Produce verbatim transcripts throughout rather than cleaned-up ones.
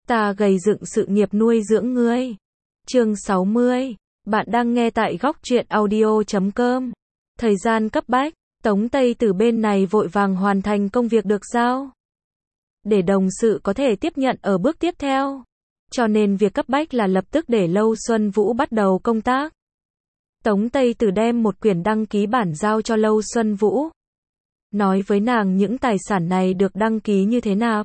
Ta gầy dựng sự nghiệp nuôi dưỡng ngươi. Chương sáu mươi. Bạn đang nghe tại góc truyện audio chấm com. Thời gian cấp bách, Tống Tây từ bên này vội vàng hoàn thành công việc được giao, để đồng sự có thể tiếp nhận ở bước tiếp theo. Cho nên việc cấp bách là lập tức để Lâu Xuân Vũ bắt đầu công tác. Tống Tây từ đem một quyển đăng ký bản giao cho Lâu Xuân Vũ, nói với nàng những tài sản này được đăng ký như thế nào.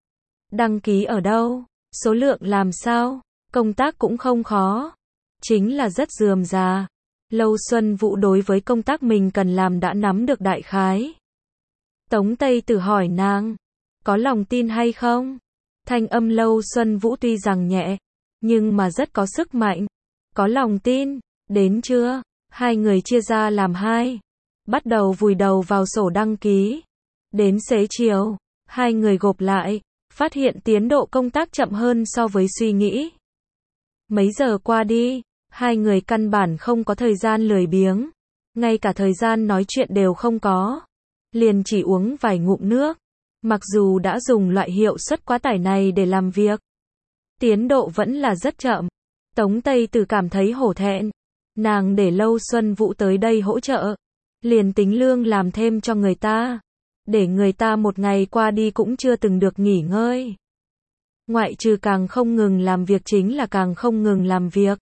Đăng ký ở đâu? Số lượng làm sao? Công tác cũng không khó, chính là rất rườm rà. Lâu Xuân Vũ đối với công tác mình cần làm đã nắm được đại khái. Tống Tây Tử hỏi nàng, có lòng tin hay không? Thanh âm Lâu Xuân Vũ tuy rằng nhẹ, nhưng mà rất có sức mạnh. Có lòng tin. Đến trưa, hai người chia ra làm hai, bắt đầu vùi đầu vào sổ đăng ký. Đến xế chiều, hai người gộp lại, phát hiện tiến độ công tác chậm hơn so với suy nghĩ. Mấy giờ qua đi, hai người căn bản không có thời gian lười biếng, ngay cả thời gian nói chuyện đều không có, liền chỉ uống vài ngụm nước. Mặc dù đã dùng loại hiệu suất quá tải này để làm việc, tiến độ vẫn là rất chậm. Tống Tây Tử cảm thấy hổ thẹn. Nàng để Lâu Xuân Vũ tới đây hỗ trợ, liền tính lương làm thêm cho người ta, để người ta một ngày qua đi cũng chưa từng được nghỉ ngơi. Ngoại trừ càng không ngừng làm việc chính là càng không ngừng làm việc.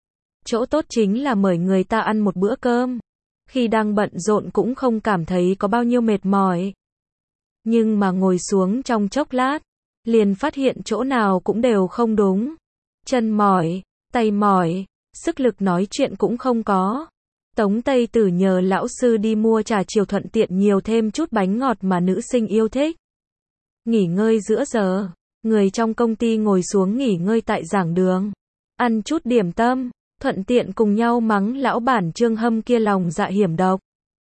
Chỗ tốt chính là mời người ta ăn một bữa cơm, khi đang bận rộn cũng không cảm thấy có bao nhiêu mệt mỏi. Nhưng mà ngồi xuống trong chốc lát, liền phát hiện chỗ nào cũng đều không đúng. Chân mỏi, tay mỏi, sức lực nói chuyện cũng không có. Tống Tây Tử nhờ lão sư đi mua trà chiều thuận tiện nhiều thêm chút bánh ngọt mà nữ sinh yêu thích. Nghỉ ngơi giữa giờ, người trong công ty ngồi xuống nghỉ ngơi tại giảng đường, ăn chút điểm tâm, thuận tiện cùng nhau mắng lão bản Trương Hâm kia lòng dạ hiểm độc.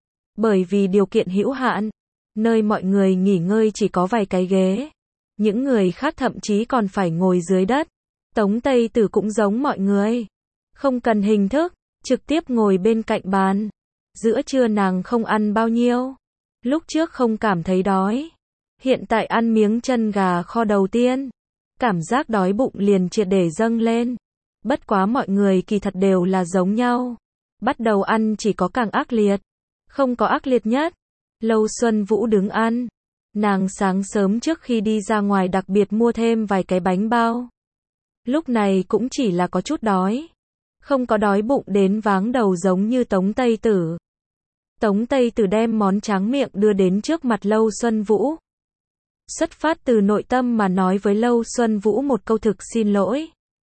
Bởi vì điều kiện hữu hạn, nơi mọi người nghỉ ngơi chỉ có vài cái ghế, những người khác thậm chí còn phải ngồi dưới đất. Tống Tây Tử cũng giống mọi người, không cần hình thức, trực tiếp ngồi bên cạnh bàn. Giữa trưa nàng không ăn bao nhiêu, lúc trước không cảm thấy đói, hiện tại ăn miếng chân gà kho đầu tiên, cảm giác đói bụng liền triệt để dâng lên. Bất quá mọi người kỳ thật đều là giống nhau, bắt đầu ăn chỉ có càng ác liệt, không có ác liệt nhất. Lâu Xuân Vũ đứng ăn, nàng sáng sớm trước khi đi ra ngoài đặc biệt mua thêm vài cái bánh bao. Lúc này cũng chỉ là có chút đói, không có đói bụng đến váng đầu giống như Tống Tây Tử. Tống Tây Tử đem món tráng miệng đưa đến trước mặt Lâu Xuân Vũ. Xuất phát từ nội tâm mà nói với Lâu Xuân Vũ một câu thực xin lỗi.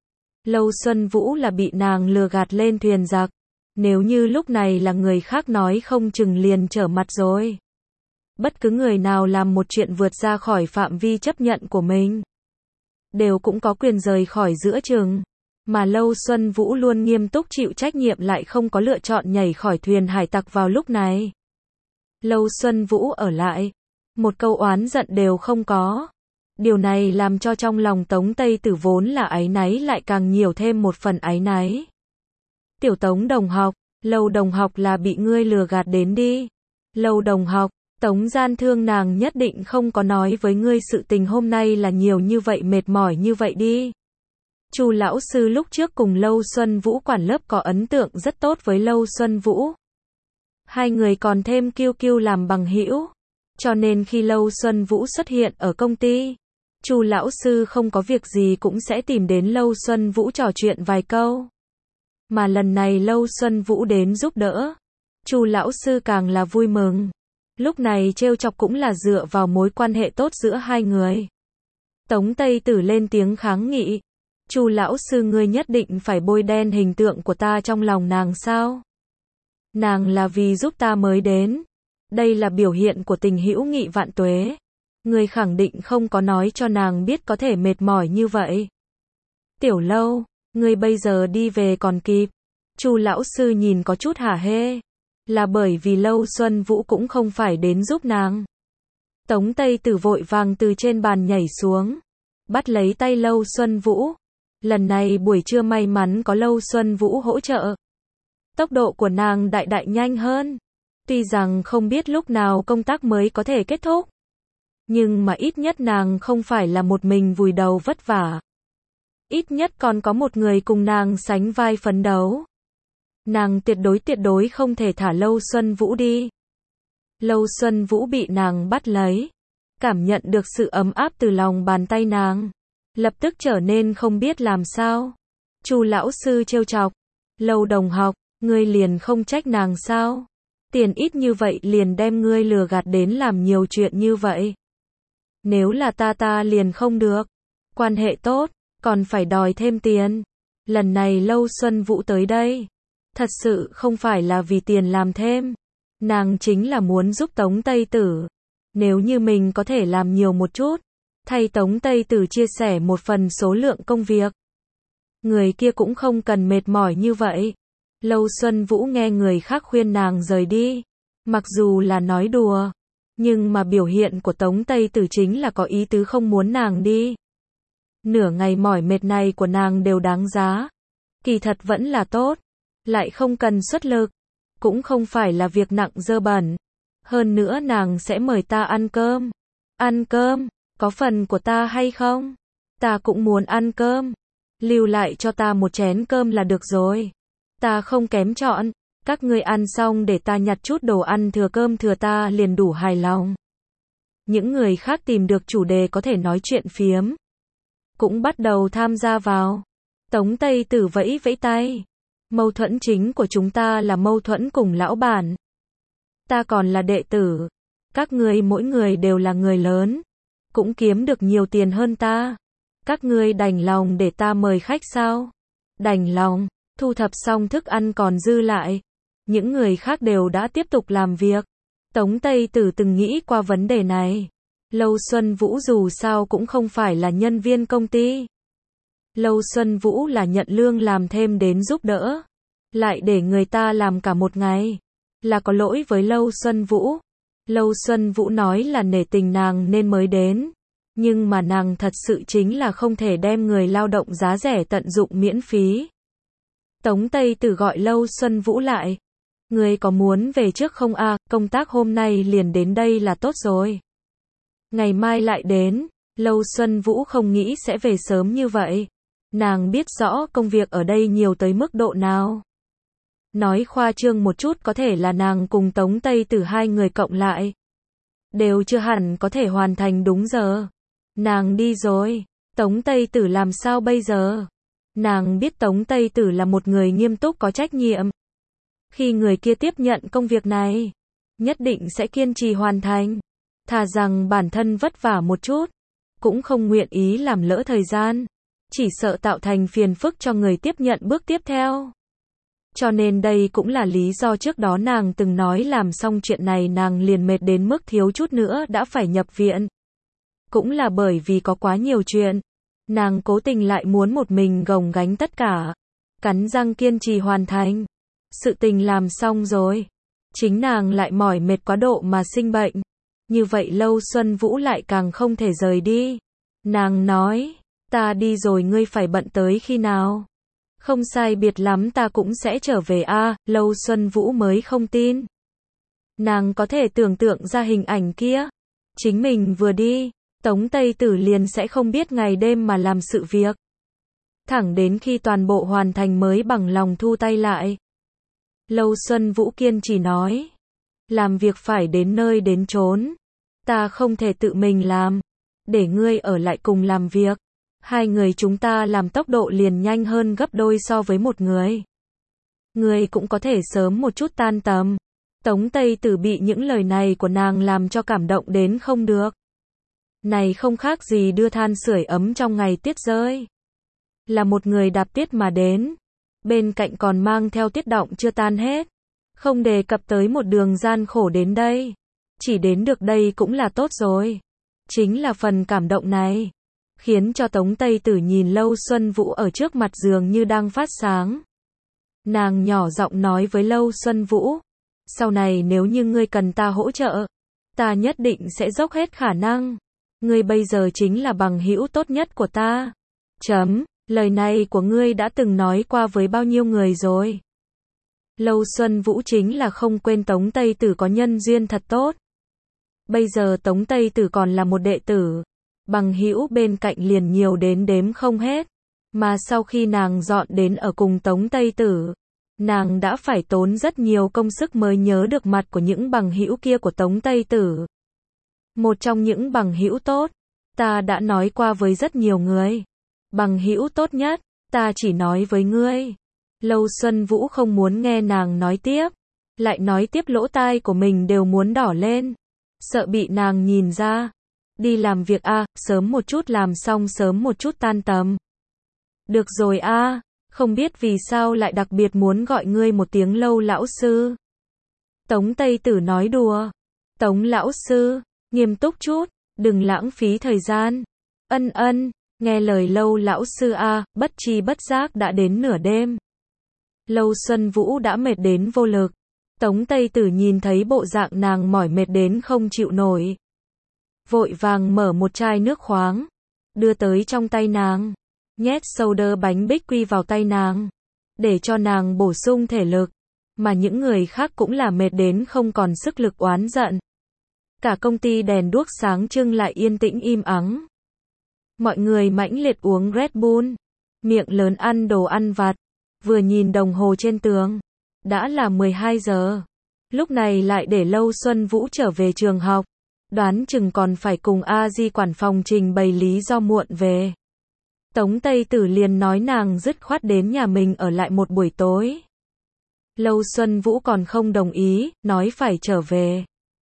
Lâu Xuân Vũ là bị nàng lừa gạt lên thuyền giặc. Nếu như lúc này là người khác nói không chừng liền trở mặt rồi. Bất cứ người nào làm một chuyện vượt ra khỏi phạm vi chấp nhận của mình, đều cũng có quyền rời khỏi giữa chừng. Mà Lâu Xuân Vũ luôn nghiêm túc chịu trách nhiệm lại không có lựa chọn nhảy khỏi thuyền hải tặc vào lúc này. Lâu Xuân Vũ ở lại, một câu oán giận đều không có. Điều này làm cho trong lòng Tống Tây Tử vốn là áy náy lại càng nhiều thêm một phần áy náy. Tiểu Tống đồng học, Lâu đồng học là bị ngươi lừa gạt đến đi. Lâu đồng học, Tống gian thương nàng nhất định không có nói với ngươi sự tình hôm nay là nhiều như vậy mệt mỏi như vậy đi. Chu lão sư lúc trước cùng Lâu Xuân Vũ quản lớp có ấn tượng rất tốt với Lâu Xuân Vũ. Hai người còn thêm kiêu kiêu làm bằng hữu, cho nên khi Lâu Xuân Vũ xuất hiện ở công ty, Chu lão sư không có việc gì cũng sẽ tìm đến Lâu Xuân Vũ trò chuyện vài câu. Mà lần này Lâu Xuân Vũ đến giúp đỡ, Chu lão sư càng là vui mừng. Lúc này trêu chọc cũng là dựa vào mối quan hệ tốt giữa hai người. Tống Tây Tử lên tiếng kháng nghị. Chu lão sư ngươi nhất định phải bôi đen hình tượng của ta trong lòng nàng sao? Nàng là vì giúp ta mới đến. Đây là biểu hiện của tình hữu nghị vạn tuế. Ngươi khẳng định không có nói cho nàng biết có thể mệt mỏi như vậy. Tiểu Lâu, ngươi bây giờ đi về còn kịp. Chu lão sư nhìn có chút hả hê. Là bởi vì Lâu Xuân Vũ cũng không phải đến giúp nàng. Tống Tây Tử vội vàng từ trên bàn nhảy xuống, bắt lấy tay Lâu Xuân Vũ. Lần này buổi trưa may mắn có Lâu Xuân Vũ hỗ trợ. Tốc độ của nàng đại đại nhanh hơn. Tuy rằng không biết lúc nào công tác mới có thể kết thúc, nhưng mà ít nhất nàng không phải là một mình vùi đầu vất vả. ít nhất còn có một người cùng nàng sánh vai phấn đấu. Nàng tuyệt đối tuyệt đối không thể thả Lâu Xuân Vũ đi. Lâu Xuân Vũ bị nàng bắt lấy, cảm nhận được sự ấm áp từ lòng bàn tay nàng, lập tức trở nên không biết làm sao. Chu lão sư trêu chọc, Lâu đồng học, ngươi liền không trách nàng sao? Tiền ít như vậy liền đem ngươi lừa gạt đến làm nhiều chuyện như vậy. Nếu là ta ta liền không được. Quan hệ tốt, còn phải đòi thêm tiền. Lần này Lâu Xuân Vũ tới đây, thật sự không phải là vì tiền làm thêm. Nàng chính là muốn giúp Tống Tây Tử. Nếu như mình có thể làm nhiều một chút, thay Tống Tây Tử chia sẻ một phần số lượng công việc, người kia cũng không cần mệt mỏi như vậy. Lâu Xuân Vũ nghe người khác khuyên nàng rời đi, mặc dù là nói đùa, nhưng mà biểu hiện của Tống Tây Tử chính là có ý tứ không muốn nàng đi. Nửa ngày mỏi mệt này của nàng đều đáng giá. Kỳ thật vẫn là tốt, lại không cần xuất lực, cũng không phải là việc nặng dơ bẩn. Hơn nữa nàng sẽ mời ta ăn cơm. Ăn cơm, có phần của ta hay không? Ta cũng muốn ăn cơm. Lưu lại cho ta một chén cơm là được rồi. Ta không kém chọn, các ngươi ăn xong để ta nhặt chút đồ ăn thừa cơm thừa ta liền đủ hài lòng. Những người khác tìm được chủ đề có thể nói chuyện phiếm, cũng bắt đầu tham gia vào. Tống Tây Tử vẫy vẫy tay. Mâu thuẫn chính của chúng ta là mâu thuẫn cùng lão bản. Ta còn là đệ tử. Các ngươi mỗi người đều là người lớn, cũng kiếm được nhiều tiền hơn ta. Các ngươi đành lòng để ta mời khách sao? Đành lòng. Thu thập xong thức ăn còn dư lại, những người khác đều đã tiếp tục làm việc. Tống Tây Tử từng nghĩ qua vấn đề này. Lâu Xuân Vũ dù sao cũng không phải là nhân viên công ty. Lâu Xuân Vũ là nhận lương làm thêm đến giúp đỡ, lại để người ta làm cả một ngày, là có lỗi với Lâu Xuân Vũ. Lâu Xuân Vũ nói là nể tình nàng nên mới đến, nhưng mà nàng thật sự chính là không thể đem người lao động giá rẻ tận dụng miễn phí. Tống Tây Tử gọi Lâu Xuân Vũ lại. Ngươi có muốn về trước không a? À, công tác hôm nay liền đến đây là tốt rồi. Ngày mai lại đến. Lâu Xuân Vũ không nghĩ sẽ về sớm như vậy. Nàng biết rõ công việc ở đây nhiều tới mức độ nào. Nói khoa trương một chút có thể là nàng cùng Tống Tây Tử hai người cộng lại, đều chưa hẳn có thể hoàn thành đúng giờ. Nàng đi rồi. Tống Tây Tử làm sao bây giờ? Nàng biết Tống Tây Tử là một người nghiêm túc có trách nhiệm. Khi người kia tiếp nhận công việc này, nhất định sẽ kiên trì hoàn thành. Thà rằng bản thân vất vả một chút, cũng không nguyện ý làm lỡ thời gian. Chỉ sợ tạo thành phiền phức cho người tiếp nhận bước tiếp theo. Cho nên đây cũng là lý do trước đó nàng từng nói làm xong chuyện này nàng liền mệt đến mức thiếu chút nữa đã phải nhập viện. Cũng là bởi vì có quá nhiều chuyện. Nàng cố tình lại muốn một mình gồng gánh tất cả. Cắn răng kiên trì hoàn thành. Sự tình làm xong rồi, chính nàng lại mỏi mệt quá độ mà sinh bệnh. Như vậy Lâu Xuân Vũ lại càng không thể rời đi. Nàng nói, ta đi rồi ngươi phải bận tới khi nào? Không sai biệt lắm ta cũng sẽ trở về a. À, Lâu Xuân Vũ mới không tin. Nàng có thể tưởng tượng ra hình ảnh kia. Chính mình vừa đi, Tống Tây Tử liền sẽ không biết ngày đêm mà làm sự việc. Thẳng đến khi toàn bộ hoàn thành mới bằng lòng thu tay lại. Lâu Xuân Vũ kiên trì nói. Làm việc phải đến nơi đến chốn. Ta không thể tự mình làm. Để ngươi ở lại cùng làm việc. Hai người chúng ta làm tốc độ liền nhanh hơn gấp đôi so với một người. Ngươi cũng có thể sớm một chút tan tầm. Tống Tây Tử bị những lời này của nàng làm cho cảm động đến không được. Này không khác gì đưa than sưởi ấm trong ngày tiết rơi. Là một người đạp tiết mà đến. Bên cạnh còn mang theo tiết động chưa tan hết. Không đề cập tới một đường gian khổ đến đây. Chỉ đến được đây cũng là tốt rồi. Chính là phần cảm động này, khiến cho Tống Tây Tử nhìn Lâu Xuân Vũ ở trước mặt dường như đang phát sáng. Nàng nhỏ giọng nói với Lâu Xuân Vũ. Sau này nếu như ngươi cần ta hỗ trợ, ta nhất định sẽ dốc hết khả năng. Ngươi bây giờ chính là bằng hữu tốt nhất của ta. Chấm, lời này của ngươi đã từng nói qua với bao nhiêu người rồi. Lâu Xuân Vũ chính là không quên Tống Tây Tử có nhân duyên thật tốt. Bây giờ Tống Tây Tử còn là một đệ tử. Bằng hữu bên cạnh liền nhiều đến đếm không hết. Mà sau khi nàng dọn đến ở cùng Tống Tây Tử, nàng đã phải tốn rất nhiều công sức mới nhớ được mặt của những bằng hữu kia của Tống Tây Tử. Một trong những bằng hữu tốt, ta đã nói qua với rất nhiều người. Bằng hữu tốt nhất, ta chỉ nói với ngươi. Lâu Xuân Vũ không muốn nghe nàng nói tiếp, lại nói tiếp lỗ tai của mình đều muốn đỏ lên, sợ bị nàng nhìn ra. Đi làm việc a, à, sớm một chút làm xong sớm một chút tan tầm. Được rồi a, à, không biết vì sao lại đặc biệt muốn gọi ngươi một tiếng Lâu lão sư. Tống Tây Tử nói đùa. Tống lão sư, nghiêm túc chút, đừng lãng phí thời gian. Ân ân, nghe lời Lâu lão sư a, à, bất chi bất giác đã đến nửa đêm. Lâu Xuân Vũ đã mệt đến vô lực. Tống Tây Tử nhìn thấy bộ dạng nàng mỏi mệt đến không chịu nổi, vội vàng mở một chai nước khoáng, đưa tới trong tay nàng, nhét soda bánh bích quy vào tay nàng, để cho nàng bổ sung thể lực, mà những người khác cũng là mệt đến không còn sức lực oán giận. Cả công ty đèn đuốc sáng trưng lại yên tĩnh im ắng. Mọi người mãnh liệt uống Red Bull, miệng lớn ăn đồ ăn vặt, vừa nhìn đồng hồ trên tường, đã là mười hai giờ. Lúc này lại để Lâu Xuân Vũ trở về trường học, đoán chừng còn phải cùng A Di quản phòng trình bày lý do muộn về. Tống Tây Tử liền nói nàng dứt khoát đến nhà mình ở lại một buổi tối. Lâu Xuân Vũ còn không đồng ý, nói phải trở về.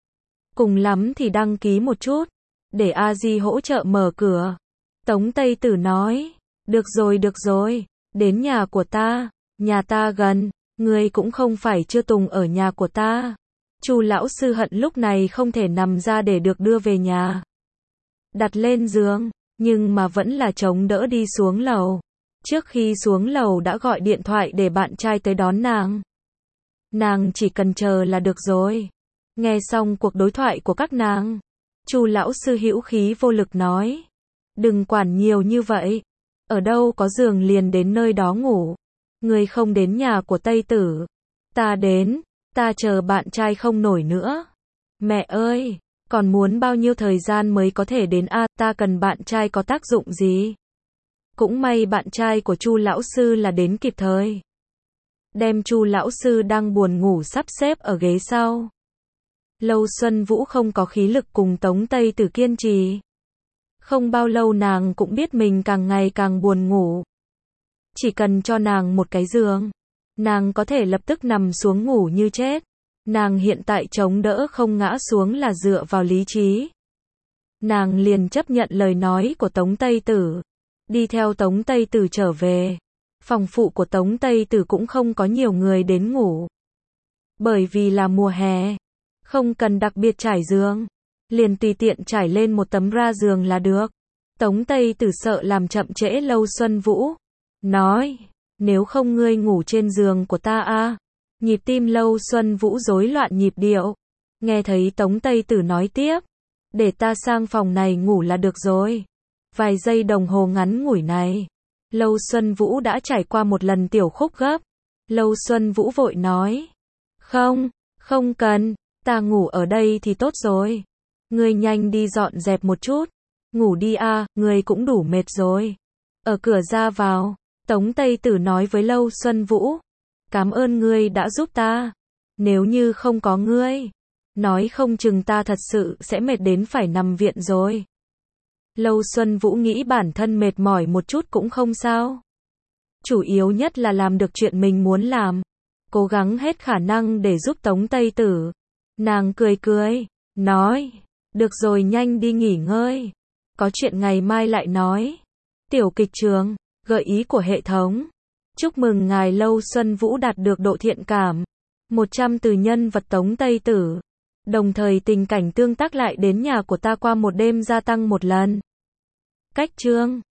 Cùng lắm thì đăng ký một chút, để A Di hỗ trợ mở cửa. Tống Tây Tử nói, được rồi được rồi, đến nhà của ta, nhà ta gần, ngươi cũng không phải chưa từng ở nhà của ta. Chu lão sư hận lúc này không thể nằm ra để được đưa về nhà. Đặt lên giường, nhưng mà vẫn là chống đỡ đi xuống lầu. Trước khi xuống lầu đã gọi điện thoại để bạn trai tới đón nàng. Nàng chỉ cần chờ là được rồi. Nghe xong cuộc đối thoại của các nàng, Chu lão sư hữu khí vô lực nói, đừng quản nhiều như vậy, ở đâu có giường liền đến nơi đó ngủ. Ngươi không đến nhà của Tây Tử, ta đến, ta chờ bạn trai không nổi nữa. Mẹ ơi, còn muốn bao nhiêu thời gian mới có thể đến a, à, ta cần bạn trai có tác dụng gì? Cũng may bạn trai của Chu lão sư là đến kịp thời. Đem Chu lão sư đang buồn ngủ sắp xếp ở ghế sau. Lâu Xuân Vũ không có khí lực cùng Tống Tây Tử kiên trì. Không bao lâu nàng cũng biết mình càng ngày càng buồn ngủ. Chỉ cần cho nàng một cái giường, nàng có thể lập tức nằm xuống ngủ như chết. Nàng hiện tại chống đỡ không ngã xuống là dựa vào lý trí. Nàng liền chấp nhận lời nói của Tống Tây Tử, đi theo Tống Tây Tử trở về. Phòng phụ của Tống Tây Tử cũng không có nhiều người đến ngủ. Bởi vì là mùa hè, không cần đặc biệt trải giường, liền tùy tiện trải lên một tấm ra giường là được. Tống Tây Tử sợ làm chậm trễ Lâu Xuân Vũ, nói, nếu không ngươi ngủ trên giường của ta a. À? Nhịp tim Lâu Xuân Vũ rối loạn nhịp điệu. Nghe thấy Tống Tây Tử nói tiếp, để ta sang phòng này ngủ là được rồi. Vài giây đồng hồ ngắn ngủi này, Lâu Xuân Vũ đã trải qua một lần tiểu khúc gấp. Lâu Xuân Vũ vội nói, không, không cần, ta ngủ ở đây thì tốt rồi. Ngươi nhanh đi dọn dẹp một chút, ngủ đi a, à, ngươi cũng đủ mệt rồi. Ở cửa ra vào, Tống Tây Tử nói với Lâu Xuân Vũ, cảm ơn ngươi đã giúp ta. Nếu như không có ngươi, nói không chừng ta thật sự sẽ mệt đến phải nằm viện rồi. Lâu Xuân Vũ nghĩ bản thân mệt mỏi một chút cũng không sao. Chủ yếu nhất là làm được chuyện mình muốn làm. Cố gắng hết khả năng để giúp Tống Tây Tử. Nàng cười cười, nói, được rồi nhanh đi nghỉ ngơi. Có chuyện ngày mai lại nói. Tiểu kịch trường, gợi ý của hệ thống. Chúc mừng ngài Lâu Xuân Vũ đạt được độ thiện cảm một trăm từ nhân vật Tống Tây Tử. Đồng thời tình cảnh tương tác lại đến nhà của ta qua một đêm gia tăng một lần. Cách chương